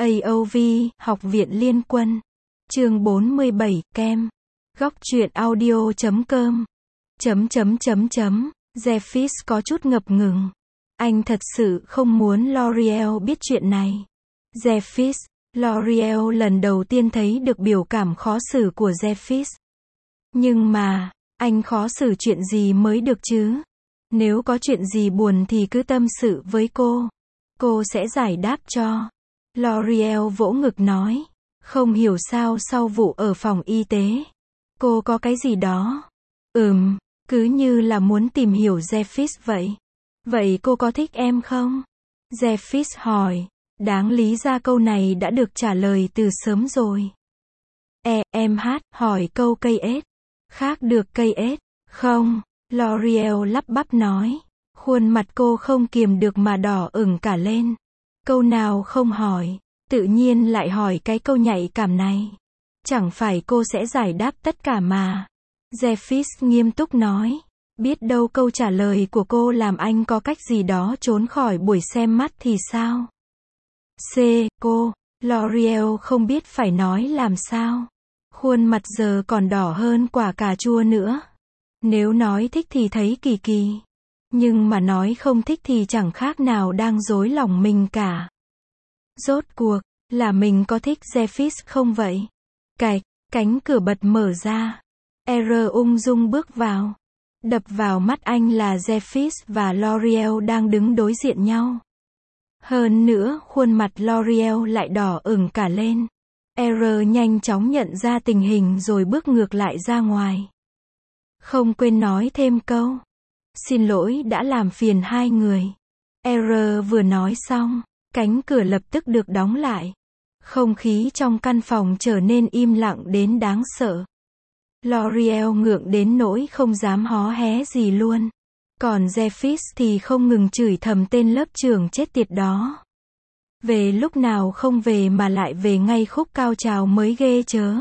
AOV, Học viện Liên quân. Chương 47, Kem. Góc truyện audio.com. Jeffis có chút ngập ngừng. Anh thật sự không muốn L'Oreal biết chuyện này. Jeffis, L'Oreal lần đầu tiên thấy được biểu cảm khó xử của Jeffis. Nhưng mà, anh khó xử chuyện gì mới được chứ? Nếu có chuyện gì buồn thì cứ tâm sự với cô. Cô sẽ giải đáp cho. L'Oreal vỗ ngực nói. Không hiểu sao sau vụ ở phòng y tế. Cô có cái gì đó. Cứ như là muốn tìm hiểu Jeffis vậy. Vậy cô có thích em không? Jeffis hỏi. Đáng lý ra câu này đã được trả lời từ sớm rồi. Em hát, hỏi câu cây ếch. Khác được cây ếch. Không, L'Oreal lắp bắp nói. Khuôn mặt cô không kiềm được mà đỏ ửng cả lên. Câu nào không hỏi, tự nhiên lại hỏi cái câu nhạy cảm này. Chẳng phải cô sẽ giải đáp tất cả mà. Jeffis nghiêm túc nói. Biết đâu câu trả lời của cô làm anh có cách gì đó trốn khỏi buổi xem mắt thì sao? Cô, L'Oreal không biết phải nói làm sao. Khuôn mặt giờ còn đỏ hơn quả cà chua nữa. Nếu nói thích thì thấy kỳ kỳ. Nhưng mà nói không thích thì chẳng khác nào đang dối lòng mình cả. Rốt cuộc, là mình có thích Jeffis không vậy? Cánh cửa bật mở ra. Ung dung bước vào. Đập vào mắt anh là Jeffis và L'Oreal đang đứng đối diện nhau. Hơn nữa, khuôn mặt L'Oreal lại đỏ ửng cả lên. Nhanh chóng nhận ra tình hình rồi bước ngược lại ra ngoài. Không quên nói thêm câu. Xin lỗi đã làm phiền hai người. Vừa nói xong, cánh cửa lập tức được đóng lại. Không khí trong căn phòng trở nên im lặng đến đáng sợ. L'Oreal ngượng đến nỗi không dám hó hé gì luôn. Còn Jeffis thì không ngừng chửi thầm tên lớp trưởng chết tiệt đó. Về lúc nào không về mà lại về ngay khúc cao trào mới ghê chớ.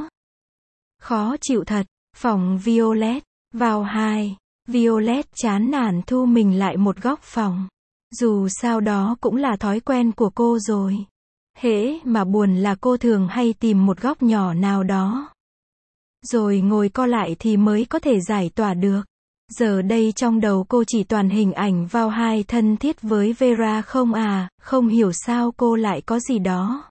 Khó chịu thật. Phòng Violet. Vào 2. Violet chán nản thu mình lại một góc phòng. Dù sao đó cũng là thói quen của cô rồi. Hễ mà buồn là cô thường hay tìm một góc nhỏ nào đó. Rồi ngồi co lại thì mới có thể giải tỏa được. Giờ đây trong đầu cô chỉ toàn hình ảnh vào 2 thân thiết với Vera không hiểu sao cô lại có gì đó.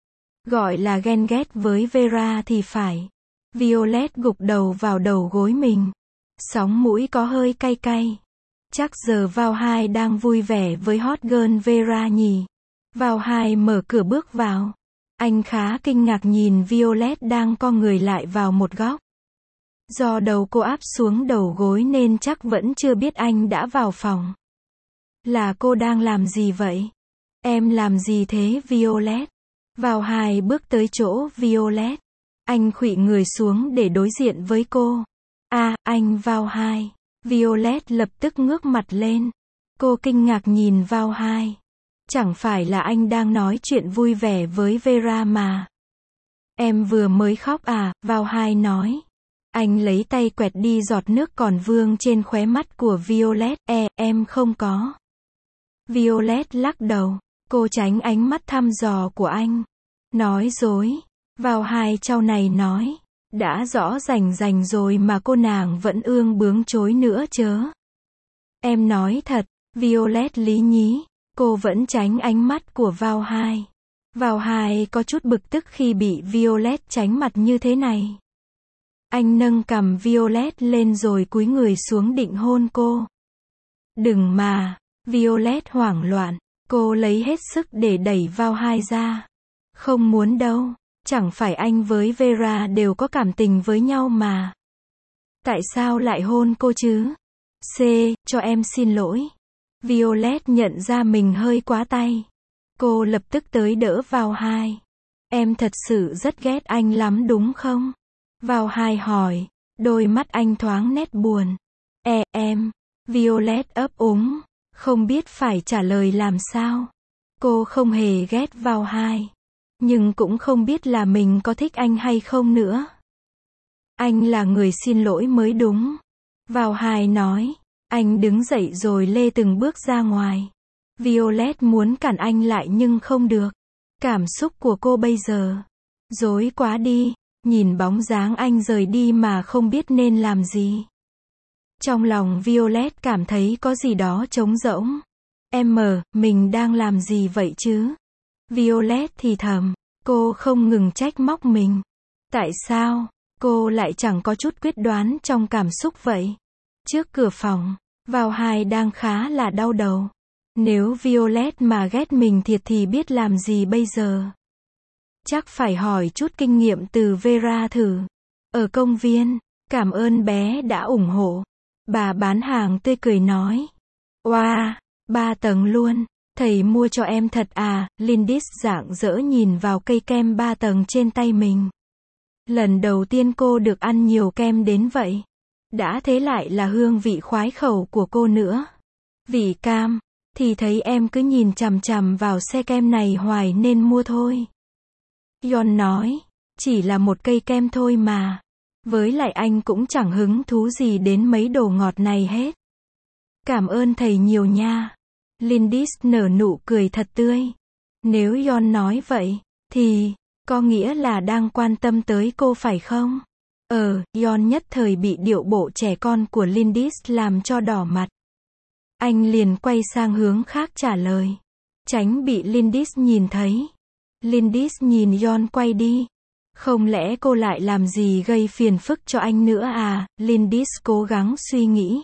Gọi là ghen ghét với Vera thì phải. Violet gục đầu vào đầu gối mình. Sóng mũi có hơi cay cay. Chắc giờ vào 2 đang vui vẻ với hot girl Vera nhỉ. Vào 2 mở cửa bước vào. Anh khá kinh ngạc nhìn Violet đang co người lại vào một góc. Do đầu cô áp xuống đầu gối nên chắc vẫn chưa biết anh đã vào phòng. Là cô đang làm gì vậy? Em làm gì thế Violet? Vào 2 bước tới chỗ Violet. Anh khuỵu người xuống để đối diện với cô. Anh vào 2. Violet lập tức ngước mặt lên. Cô kinh ngạc nhìn vào 2. Chẳng phải là anh đang nói chuyện vui vẻ với Vera mà. Em vừa mới khóc à, vào 2 nói. Anh lấy tay quẹt đi giọt nước còn vương trên khóe mắt của Violet. Em không có. Violet lắc đầu. Cô tránh ánh mắt thăm dò của anh. Nói dối. Vào 2 trao này nói. Đã rõ rành rồi mà cô nàng vẫn ương bướng chối nữa chớ. Em nói thật. Violet lý nhí. Cô vẫn tránh ánh mắt của Vào 2. Vào 2 có chút bực tức khi bị Violet tránh mặt như thế này. Anh nâng cằm Violet lên rồi cúi người xuống định hôn cô. Đừng mà. Violet hoảng loạn. Cô lấy hết sức để đẩy Vào 2 ra. Không muốn đâu. Chẳng phải anh với Vera đều có cảm tình với nhau mà. Tại sao lại hôn cô chứ? Cho em xin lỗi. Violet nhận ra mình hơi quá tay. Cô lập tức tới đỡ Vào 2. Em thật sự rất ghét anh lắm đúng không? Vào 2 hỏi. Đôi mắt anh thoáng nét buồn. Em. Violet ấp úng. Không biết phải trả lời làm sao. Cô không hề ghét Vào 2. Nhưng cũng không biết là mình có thích anh hay không nữa. Anh là người xin lỗi mới đúng. Vào 2 nói. Anh đứng dậy rồi lê từng bước ra ngoài. Violet muốn cản anh lại nhưng không được. Cảm xúc của cô bây giờ. Rối quá đi. Nhìn bóng dáng anh rời đi mà không biết nên làm gì. Trong lòng Violet cảm thấy có gì đó trống rỗng. Mình đang làm gì vậy chứ? Violet thì thầm. Cô không ngừng trách móc mình. Tại sao cô lại chẳng có chút quyết đoán trong cảm xúc vậy? Trước cửa phòng, vào Hai đang khá là đau đầu. Nếu Violet mà ghét mình thiệt thì biết làm gì bây giờ? Chắc phải hỏi chút kinh nghiệm từ Vera thử. Ở công viên, cảm ơn bé đã ủng hộ. Bà bán hàng tươi cười nói. Wow, 3 tầng luôn. Thầy mua cho em thật à? Lindis rạng rỡ nhìn vào cây kem 3 tầng trên tay mình. Lần đầu tiên cô được ăn nhiều kem đến vậy. Đã thế lại là hương vị khoái khẩu của cô nữa. Vị cam, thì thấy em cứ nhìn chằm chằm vào xe kem này hoài nên mua thôi. John nói, chỉ là một cây kem thôi mà. Với lại anh cũng chẳng hứng thú gì đến mấy đồ ngọt này hết. Cảm ơn thầy nhiều nha. Lindis nở nụ cười thật tươi. Nếu John nói vậy, thì, có nghĩa là đang quan tâm tới cô phải không? John nhất thời bị điệu bộ trẻ con của Lindis làm cho đỏ mặt. Anh liền quay sang hướng khác trả lời. Tránh bị Lindis nhìn thấy. Lindis nhìn John quay đi. Không lẽ cô lại làm gì gây phiền phức cho anh nữa à? Lindis cố gắng suy nghĩ.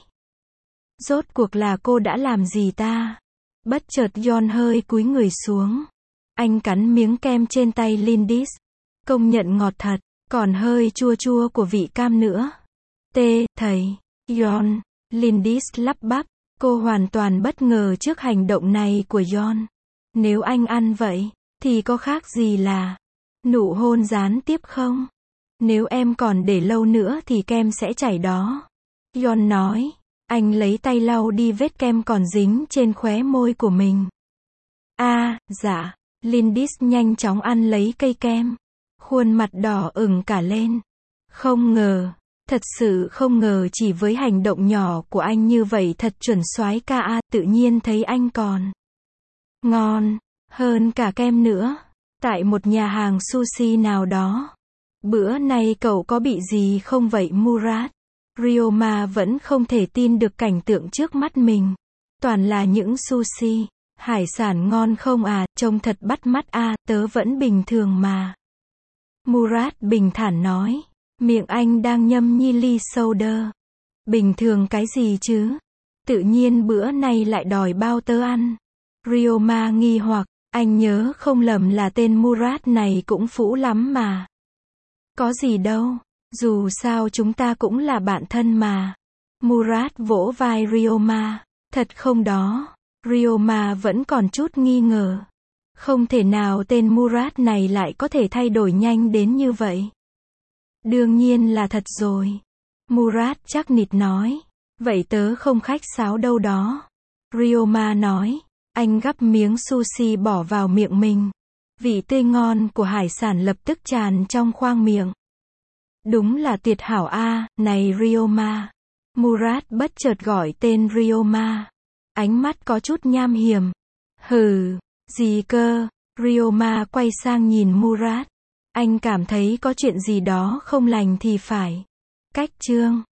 Rốt cuộc là cô đã làm gì ta? Bất chợt John hơi cúi người xuống. Anh cắn miếng kem trên tay Lindis. Công nhận ngọt thật, còn hơi chua chua của vị cam nữa. Thầy, John, Lindis lắp bắp. Cô hoàn toàn bất ngờ trước hành động này của John. Nếu anh ăn vậy, thì có khác gì là nụ hôn gián tiếp không? Nếu em còn để lâu nữa thì kem sẽ chảy đó. John nói. Anh lấy tay lau đi vết kem còn dính trên khóe môi của mình. Dạ. Lindis nhanh chóng ăn lấy cây kem. Khuôn mặt đỏ ửng cả lên. Không ngờ. Thật sự không ngờ chỉ với hành động nhỏ của anh như vậy thật chuẩn soái ca tự nhiên thấy anh còn ngon hơn cả kem nữa. Tại một nhà hàng sushi nào đó. Bữa nay cậu có bị gì không vậy Murat? Ryoma vẫn không thể tin được cảnh tượng trước mắt mình. Toàn là những sushi, hải sản ngon không à, trông thật bắt mắt à, tớ vẫn bình thường mà. Murat bình thản nói. Miệng anh đang nhâm nhi ly soda. Bình thường cái gì chứ? Tự nhiên bữa nay lại đòi bao tớ ăn. Ryoma nghi hoặc, anh nhớ không lầm là tên Murat này cũng phũ lắm mà. Có gì đâu, dù sao chúng ta cũng là bạn thân mà. Murat vỗ vai Ryoma. Thật không đó? Ryoma vẫn còn chút nghi ngờ. Không thể nào tên Murat này lại có thể thay đổi nhanh đến như vậy. Đương nhiên là thật rồi. Murat chắc nịch nói. Vậy tớ không khách sáo đâu đó. Ryoma nói. Anh gắp miếng sushi bỏ vào miệng mình. Vị tươi ngon của hải sản lập tức tràn trong khoang miệng. Đúng là tuyệt hảo a, này Ryoma. Murat bất chợt gọi tên Ryoma. Ánh mắt có chút nham hiểm. Hừ, gì cơ? Ryoma quay sang nhìn Murat. Anh cảm thấy có chuyện gì đó không lành thì phải. Cách chương